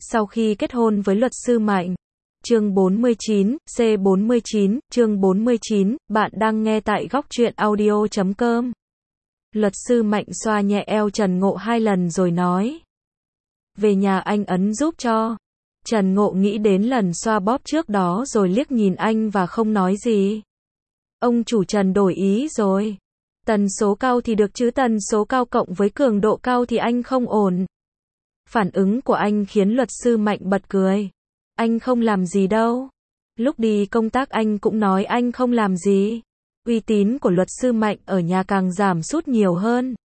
Sau khi kết hôn với luật sư Mạnh. Chương 49, C49, chương 49, bạn đang nghe tại góc truyện audio.com. Luật sư Mạnh xoa nhẹ eo Trần Ngộ 2 lần rồi nói. Về nhà anh ấn giúp cho. Trần Ngộ nghĩ đến lần xoa bóp trước đó rồi liếc nhìn anh và không nói gì. Ông chủ Trần đổi ý rồi. Tần số cao thì được chứ tần số cao cộng với cường độ cao thì anh không ổn. Phản ứng của anh khiến luật sư Mạnh bật cười. Anh không làm gì đâu. Lúc đi công tác anh cũng nói anh không làm gì. Uy tín của luật sư Mạnh ở nhà càng giảm sút nhiều hơn.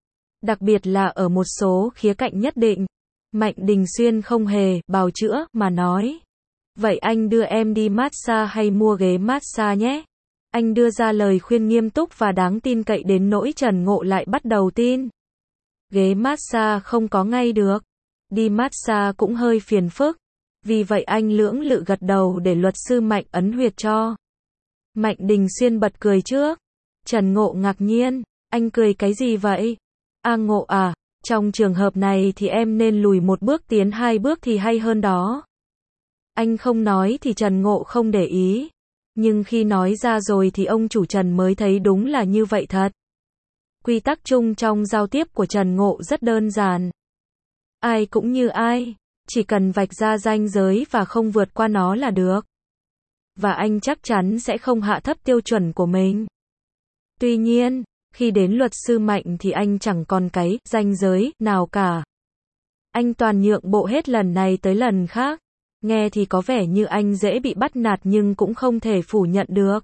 Đặc biệt là ở một số khía cạnh nhất định. Mạnh Đình Xuyên không hề bào chữa mà nói. Vậy anh đưa em đi massage hay mua ghế massage nhé? Anh đưa ra lời khuyên nghiêm túc và đáng tin cậy đến nỗi Trần Ngộ lại bắt đầu tin. Ghế massage không có ngay được. Đi massage cũng hơi phiền phức. Vì vậy anh lưỡng lự gật đầu để luật sư Mạnh ấn huyệt cho. Mạnh Đình Xuyên bật cười trước. Trần Ngộ ngạc nhiên. Anh cười cái gì vậy? Ngộ à, trong trường hợp này thì em nên lùi một bước tiến 2 bước thì hay hơn đó. Anh không nói thì Trần Ngộ không để ý. Nhưng khi nói ra rồi thì ông chủ Trần mới thấy đúng là như vậy thật. Quy tắc chung trong giao tiếp của Trần Ngộ rất đơn giản. Ai cũng như ai, chỉ cần vạch ra ranh giới và không vượt qua nó là được. Và anh chắc chắn sẽ không hạ thấp tiêu chuẩn của mình. Tuy nhiên, khi đến luật sư Mạnh thì anh chẳng còn cái ranh giới nào cả. Anh toàn nhượng bộ hết lần này tới lần khác. Nghe thì có vẻ như anh dễ bị bắt nạt nhưng cũng không thể phủ nhận được.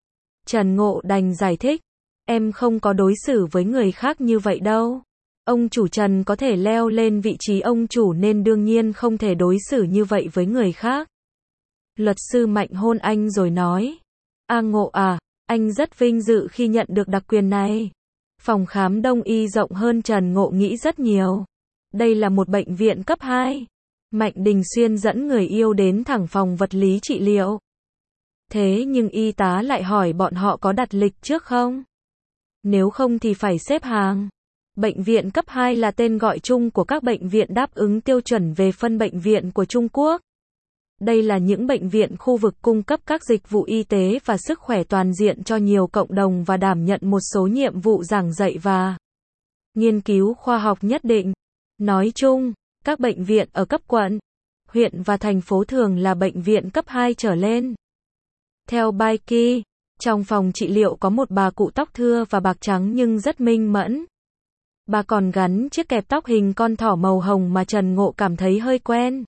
Trần Ngộ đành giải thích. Em không có đối xử với người khác như vậy đâu. Ông chủ Trần có thể leo lên vị trí ông chủ nên đương nhiên không thể đối xử như vậy với người khác. Luật sư Mạnh hôn anh rồi nói. Ngộ à, anh rất vinh dự khi nhận được đặc quyền này. Phòng khám đông y rộng hơn Trần Ngộ nghĩ rất nhiều. Đây là một bệnh viện cấp 2. Mạnh Đình Xuyên dẫn người yêu đến thẳng phòng vật lý trị liệu. Thế nhưng y tá lại hỏi bọn họ có đặt lịch trước không? Nếu không thì phải xếp hàng. Bệnh viện cấp 2 là tên gọi chung của các bệnh viện đáp ứng tiêu chuẩn về phân bệnh viện của Trung Quốc. Đây là những bệnh viện khu vực cung cấp các dịch vụ y tế và sức khỏe toàn diện cho nhiều cộng đồng và đảm nhận một số nhiệm vụ giảng dạy và nghiên cứu khoa học nhất định. Nói chung, các bệnh viện ở cấp quận, huyện và thành phố thường là bệnh viện cấp 2 trở lên. Theo Baiki, trong phòng trị liệu có một bà cụ tóc thưa và bạc trắng nhưng rất minh mẫn. Bà còn gắn chiếc kẹp tóc hình con thỏ màu hồng mà Trần Ngộ cảm thấy hơi quen.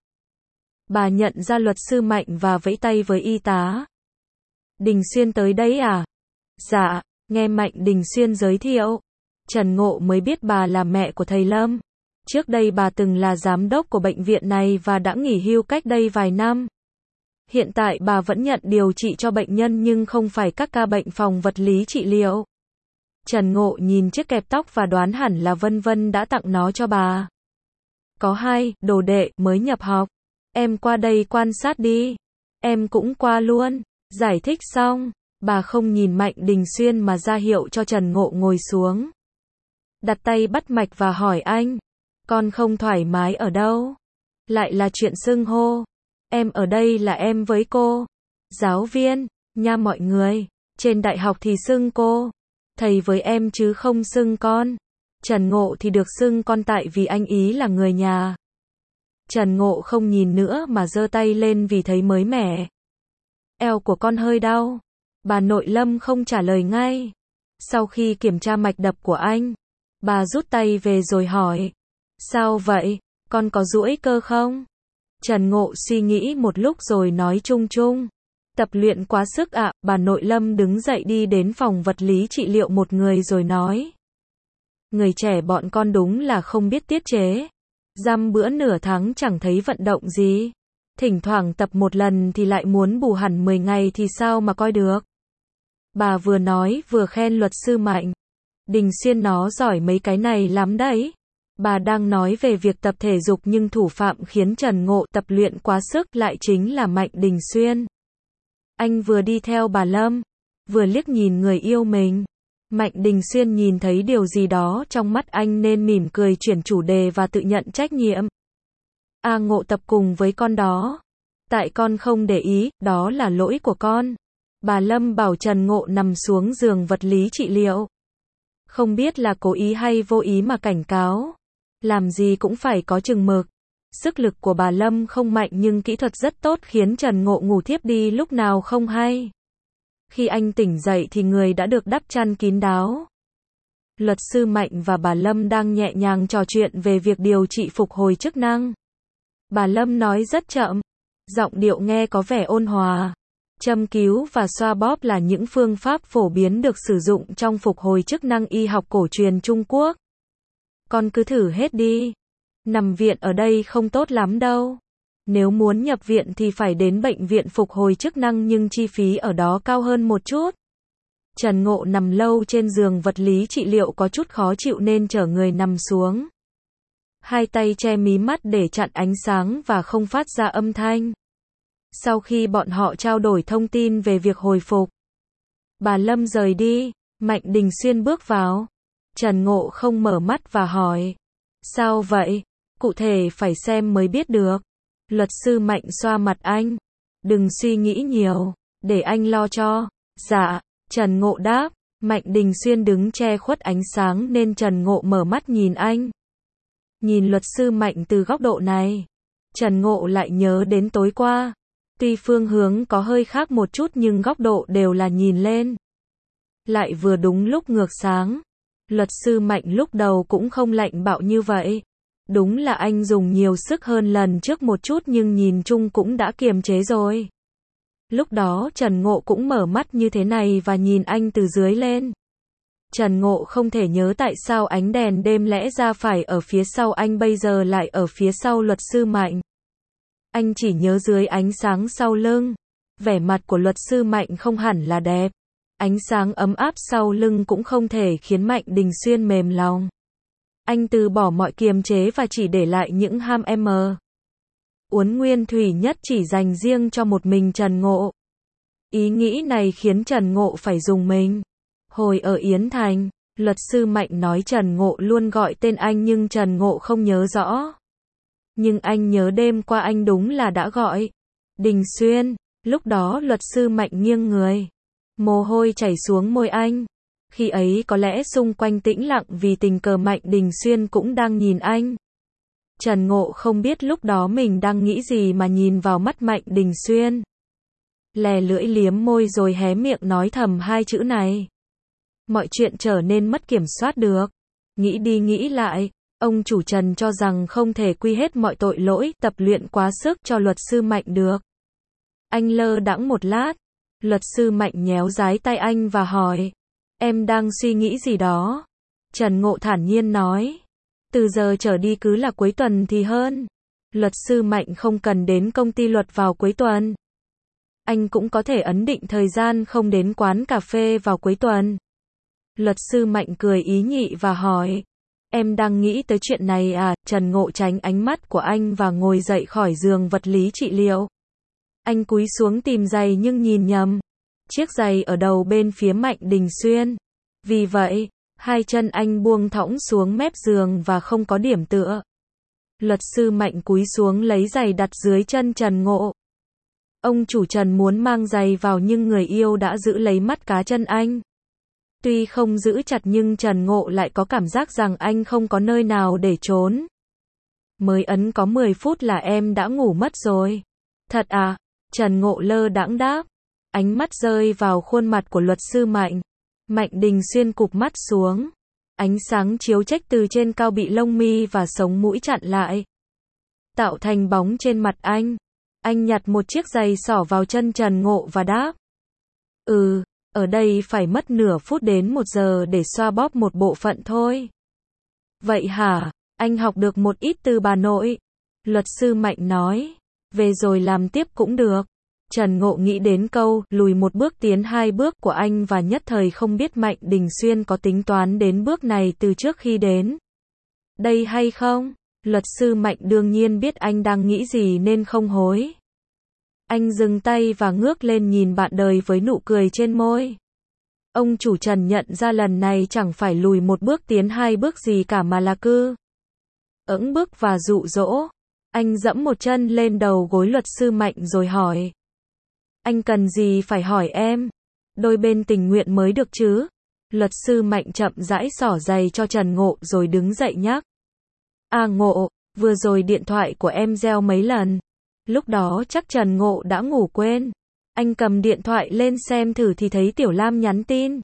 Bà nhận ra luật sư Mạnh và vẫy tay với y tá. Đình Xuyên tới đấy à? Dạ, nghe Mạnh Đình Xuyên giới thiệu. Trần Ngộ mới biết bà là mẹ của thầy Lâm. Trước đây bà từng là giám đốc của bệnh viện này và đã nghỉ hưu cách đây vài năm. Hiện tại bà vẫn nhận điều trị cho bệnh nhân nhưng không phải các ca bệnh phòng vật lý trị liệu. Trần Ngộ nhìn chiếc kẹp tóc và đoán hẳn là Vân Vân đã tặng nó cho bà. Có 2 đồ đệ mới nhập học. Em qua đây quan sát đi. Em cũng qua luôn. Giải thích xong, bà không nhìn Mạnh Đình Xuyên mà ra hiệu cho Trần Ngộ ngồi xuống. Đặt tay bắt mạch và hỏi anh. Con không thoải mái ở đâu? Lại là chuyện xưng hô. Em ở đây là em với cô. Giáo viên, nha mọi người. Trên đại học thì xưng cô. Thầy với em chứ không xưng con. Trần Ngộ thì được xưng con tại vì anh ý là người nhà. Trần Ngộ không nhìn nữa mà giơ tay lên vì thấy mới mẻ. Eo của con hơi đau. Bà nội Lâm không trả lời ngay. Sau khi kiểm tra mạch đập của anh, bà rút tay về rồi hỏi. Sao vậy? Con có duỗi cơ không? Trần Ngộ suy nghĩ một lúc rồi nói chung chung. Tập luyện quá sức ạ. Bà nội Lâm đứng dậy đi đến phòng vật lý trị liệu một người rồi nói. Người trẻ bọn con đúng là không biết tiết chế. Dăm bữa nửa tháng chẳng thấy vận động gì. Thỉnh thoảng tập một lần thì lại muốn bù hẳn 10 ngày thì sao mà coi được. Bà vừa nói vừa khen luật sư Mạnh. Đình Xuyên nó giỏi mấy cái này lắm đấy. Bà đang nói về việc tập thể dục nhưng thủ phạm khiến Trần Ngộ tập luyện quá sức lại chính là Mạnh Đình Xuyên. Anh vừa đi theo bà Lâm, vừa liếc nhìn người yêu mình. Mạnh Đình Xuyên nhìn thấy điều gì đó trong mắt anh nên mỉm cười chuyển chủ đề và tự nhận trách nhiệm. A Ngộ tập cùng với con đó. Tại con không để ý, đó là lỗi của con. Bà Lâm bảo Trần Ngộ nằm xuống giường vật lý trị liệu. Không biết là cố ý hay vô ý mà cảnh cáo. Làm gì cũng phải có chừng mực. Sức lực của bà Lâm không mạnh nhưng kỹ thuật rất tốt khiến Trần Ngộ ngủ thiếp đi lúc nào không hay. Khi anh tỉnh dậy thì người đã được đắp chăn kín đáo. Luật sư Mạnh và bà Lâm đang nhẹ nhàng trò chuyện về việc điều trị phục hồi chức năng. Bà Lâm nói rất chậm, giọng điệu nghe có vẻ ôn hòa. Châm cứu và xoa bóp là những phương pháp phổ biến được sử dụng trong phục hồi chức năng y học cổ truyền Trung Quốc. Con cứ thử hết đi. Nằm viện ở đây không tốt lắm đâu. Nếu muốn nhập viện thì phải đến bệnh viện phục hồi chức năng nhưng chi phí ở đó cao hơn một chút. Trần Ngộ nằm lâu trên giường vật lý trị liệu có chút khó chịu nên chở người nằm xuống. Hai tay che mí mắt để chặn ánh sáng và không phát ra âm thanh. Sau khi bọn họ trao đổi thông tin về việc hồi phục, bà Lâm rời đi, Mạnh Đình Xuyên bước vào. Trần Ngộ không mở mắt và hỏi. Sao vậy? Cụ thể phải xem mới biết được. Luật sư Mạnh xoa mặt anh. Đừng suy nghĩ nhiều, để anh lo cho. Dạ, Trần Ngộ đáp. Mạnh Đình Xuyên đứng che khuất ánh sáng nên Trần Ngộ mở mắt nhìn anh. Nhìn luật sư Mạnh từ góc độ này, Trần Ngộ lại nhớ đến tối qua. Tuy phương hướng có hơi khác một chút nhưng góc độ đều là nhìn lên. Lại vừa đúng lúc ngược sáng. Luật sư Mạnh lúc đầu cũng không lạnh bạo như vậy. Đúng là anh dùng nhiều sức hơn lần trước một chút nhưng nhìn chung cũng đã kiềm chế rồi. Lúc đó Trần Ngộ cũng mở mắt như thế này và nhìn anh từ dưới lên. Trần Ngộ không thể nhớ tại sao ánh đèn đêm lẽ ra phải ở phía sau anh bây giờ lại ở phía sau luật sư Mạnh. Anh chỉ nhớ dưới ánh sáng sau lưng. Vẻ mặt của luật sư Mạnh không hẳn là đẹp. Ánh sáng ấm áp sau lưng cũng không thể khiến Mạnh Đình Xuyên mềm lòng. Anh từ bỏ mọi kiềm chế và chỉ để lại những ham uốn nguyên thủy nhất chỉ dành riêng cho một mình Trần Ngộ. Ý nghĩ này khiến Trần Ngộ phải rùng mình. Hồi ở Yến Thành, luật sư Mạnh nói Trần Ngộ luôn gọi tên anh nhưng Trần Ngộ không nhớ rõ. Nhưng anh nhớ đêm qua anh đúng là đã gọi. Đình Xuyên, lúc đó luật sư Mạnh nghiêng người. Mồ hôi chảy xuống môi anh. Khi ấy có lẽ xung quanh tĩnh lặng vì tình cờ Mạnh Đình Xuyên cũng đang nhìn anh. Trần Ngộ không biết lúc đó mình đang nghĩ gì mà nhìn vào mắt Mạnh Đình Xuyên. Lè lưỡi liếm môi rồi hé miệng nói thầm hai chữ này. Mọi chuyện trở nên mất kiểm soát được. Nghĩ đi nghĩ lại, ông chủ Trần cho rằng không thể quy hết mọi tội lỗi tập luyện quá sức cho luật sư Mạnh được. Anh lơ đãng một lát. Luật sư Mạnh nhéo dái tay anh và hỏi. Em đang suy nghĩ gì đó? Trần Ngộ thản nhiên nói. Từ giờ trở đi cứ là cuối tuần thì hơn. Luật sư Mạnh không cần đến công ty luật vào cuối tuần. Anh cũng có thể ấn định thời gian không đến quán cà phê vào cuối tuần. Luật sư Mạnh cười ý nhị và hỏi. Em đang nghĩ tới chuyện này à? Trần Ngộ tránh ánh mắt của anh và ngồi dậy khỏi giường vật lý trị liệu. Anh cúi xuống tìm giày nhưng nhìn nhầm. Chiếc giày ở đầu bên phía Mạnh Đình Xuyên. Vì vậy, hai chân anh buông thõng xuống mép giường và không có điểm tựa. Luật sư Mạnh cúi xuống lấy giày đặt dưới chân Trần Ngộ. Ông chủ Trần muốn mang giày vào nhưng người yêu đã giữ lấy mắt cá chân anh. Tuy không giữ chặt nhưng Trần Ngộ lại có cảm giác rằng anh không có nơi nào để trốn. Mới ấn có 10 phút là em đã ngủ mất rồi. Thật à? Trần Ngộ lơ đãng đáp. Ánh mắt rơi vào khuôn mặt của luật sư Mạnh. Mạnh Đình Xuyên cụp mắt xuống. Ánh sáng chiếu chếch từ trên cao bị lông mi và sống mũi chặn lại, tạo thành bóng trên mặt anh. Anh nhặt một chiếc giày xỏ vào chân Trần Ngộ và đáp. Ở đây phải mất nửa phút đến 1 giờ để xoa bóp một bộ phận thôi. Vậy hả? Anh học được một ít từ bà nội. Luật sư Mạnh nói. Về rồi làm tiếp cũng được. Trần Ngộ nghĩ đến câu lùi một bước tiến 2 bước của anh và nhất thời không biết Mạnh Đình Xuyên có tính toán đến bước này từ trước khi đến đây hay không. Luật sư Mạnh đương nhiên biết anh đang nghĩ gì nên không hối. Anh dừng tay và ngước lên nhìn bạn đời với nụ cười trên môi. Ông chủ Trần nhận ra lần này chẳng phải lùi một bước tiến 2 bước gì cả mà là cứ ững bước và dụ dỗ. Anh dẫm một chân lên đầu gối luật sư Mạnh rồi hỏi. Anh cần gì phải hỏi em? Đôi bên tình nguyện mới được chứ? Luật sư Mạnh chậm rãi xỏ giày cho Trần Ngộ rồi đứng dậy nhắc. À Ngộ, vừa rồi điện thoại của em reo mấy lần. Lúc đó chắc Trần Ngộ đã ngủ quên. Anh cầm điện thoại lên xem thử thì thấy Tiểu Lam nhắn tin.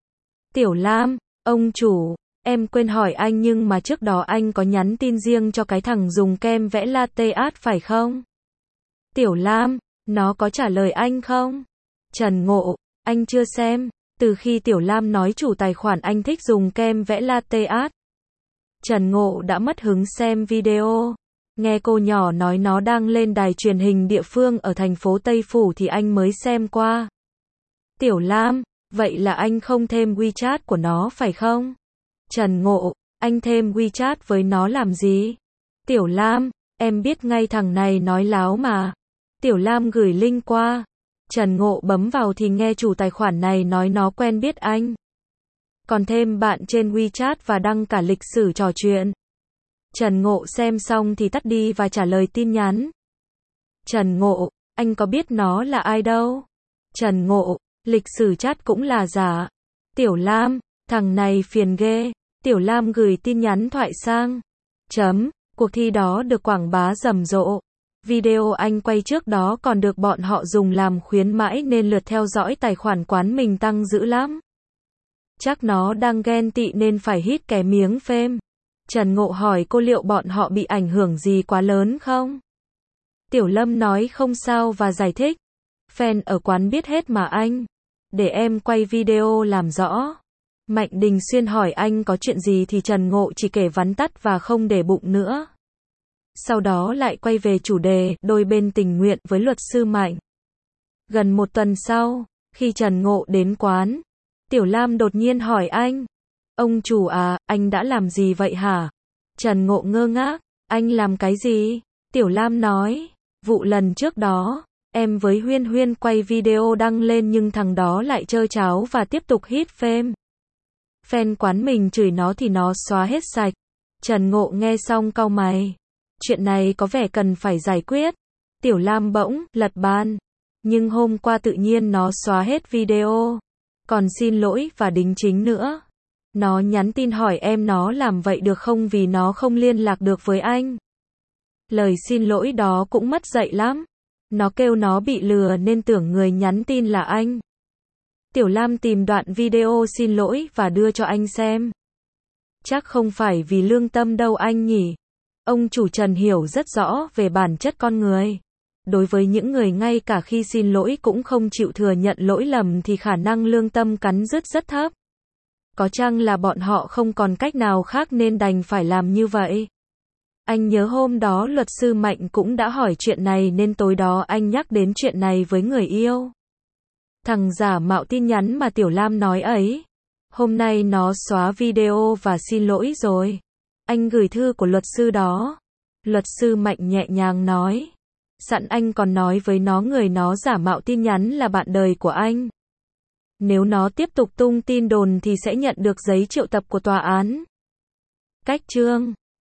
Tiểu Lam, ông chủ, em quên hỏi anh nhưng mà trước đó anh có nhắn tin riêng cho cái thằng dùng kem vẽ latte art phải không? Tiểu Lam, nó có trả lời anh không? Trần Ngộ, anh chưa xem. Từ khi Tiểu Lam nói chủ tài khoản anh thích dùng kem vẽ latte art, Trần Ngộ đã mất hứng xem video. Nghe cô nhỏ nói nó đang lên đài truyền hình địa phương ở thành phố Tây Phủ thì anh mới xem qua. Tiểu Lam, vậy là anh không thêm WeChat của nó phải không? Trần Ngộ, anh thêm WeChat với nó làm gì? Tiểu Lam, em biết ngay thằng này nói láo mà. Tiểu Lam gửi link qua. Trần Ngộ bấm vào thì nghe chủ tài khoản này nói nó quen biết anh. Còn thêm bạn trên WeChat và đăng cả lịch sử trò chuyện. Trần Ngộ xem xong thì tắt đi và trả lời tin nhắn. Trần Ngộ, anh có biết nó là ai đâu? Trần Ngộ, lịch sử chat cũng là giả. Tiểu Lam, thằng này phiền ghê. Tiểu Lam gửi tin nhắn thoại sang. Cuộc thi đó được quảng bá rầm rộ. Video anh quay trước đó còn được bọn họ dùng làm khuyến mãi nên lượt theo dõi tài khoản quán mình tăng dữ lắm. Chắc nó đang ghen tị nên phải hít cái miếng phêm. Trần Ngộ hỏi cô liệu bọn họ bị ảnh hưởng gì quá lớn không? Tiểu Lâm nói không sao và giải thích. Fan ở quán biết hết mà anh. Để em quay video làm rõ. Mạnh Đình Xuyên hỏi anh có chuyện gì thì Trần Ngộ chỉ kể vắn tắt và không để bụng nữa. Sau đó lại quay về chủ đề đôi bên tình nguyện với luật sư Mạnh. Gần một tuần sau, khi Trần Ngộ đến quán, Tiểu Lam đột nhiên hỏi anh. Ông chủ à, anh đã làm gì vậy hả? Trần Ngộ ngơ ngác. Anh làm cái gì? Tiểu Lam nói. Vụ lần trước đó, em với Huyên Huyên quay video đăng lên nhưng thằng đó lại trơ cháo và tiếp tục hít phêm. Fan quán mình chửi nó thì nó xóa hết sạch. Trần Ngộ nghe xong cau mày. Chuyện này có vẻ cần phải giải quyết. Tiểu Lam bỗng lật bàn. Nhưng hôm qua tự nhiên nó xóa hết video. Còn xin lỗi và đính chính nữa. Nó nhắn tin hỏi em nó làm vậy được không vì nó không liên lạc được với anh. Lời xin lỗi đó cũng mất dạy lắm. Nó kêu nó bị lừa nên tưởng người nhắn tin là anh. Tiểu Lam tìm đoạn video xin lỗi và đưa cho anh xem. Chắc không phải vì lương tâm đâu anh nhỉ. Ông chủ Trần hiểu rất rõ về bản chất con người. Đối với những người ngay cả khi xin lỗi cũng không chịu thừa nhận lỗi lầm thì khả năng lương tâm cắn rứt rất thấp. Có chăng là bọn họ không còn cách nào khác nên đành phải làm như vậy. Anh nhớ hôm đó luật sư Mạnh cũng đã hỏi chuyện này nên tối đó anh nhắc đến chuyện này với người yêu. Thằng giả mạo tin nhắn mà Tiểu Lam nói ấy. Hôm nay nó xóa video và xin lỗi rồi. Anh gửi thư của luật sư đó. Luật sư Mạnh nhẹ nhàng nói. Sẵn anh còn nói với nó người nó giả mạo tin nhắn là bạn đời của anh. Nếu nó tiếp tục tung tin đồn thì sẽ nhận được giấy triệu tập của tòa án. Cách chương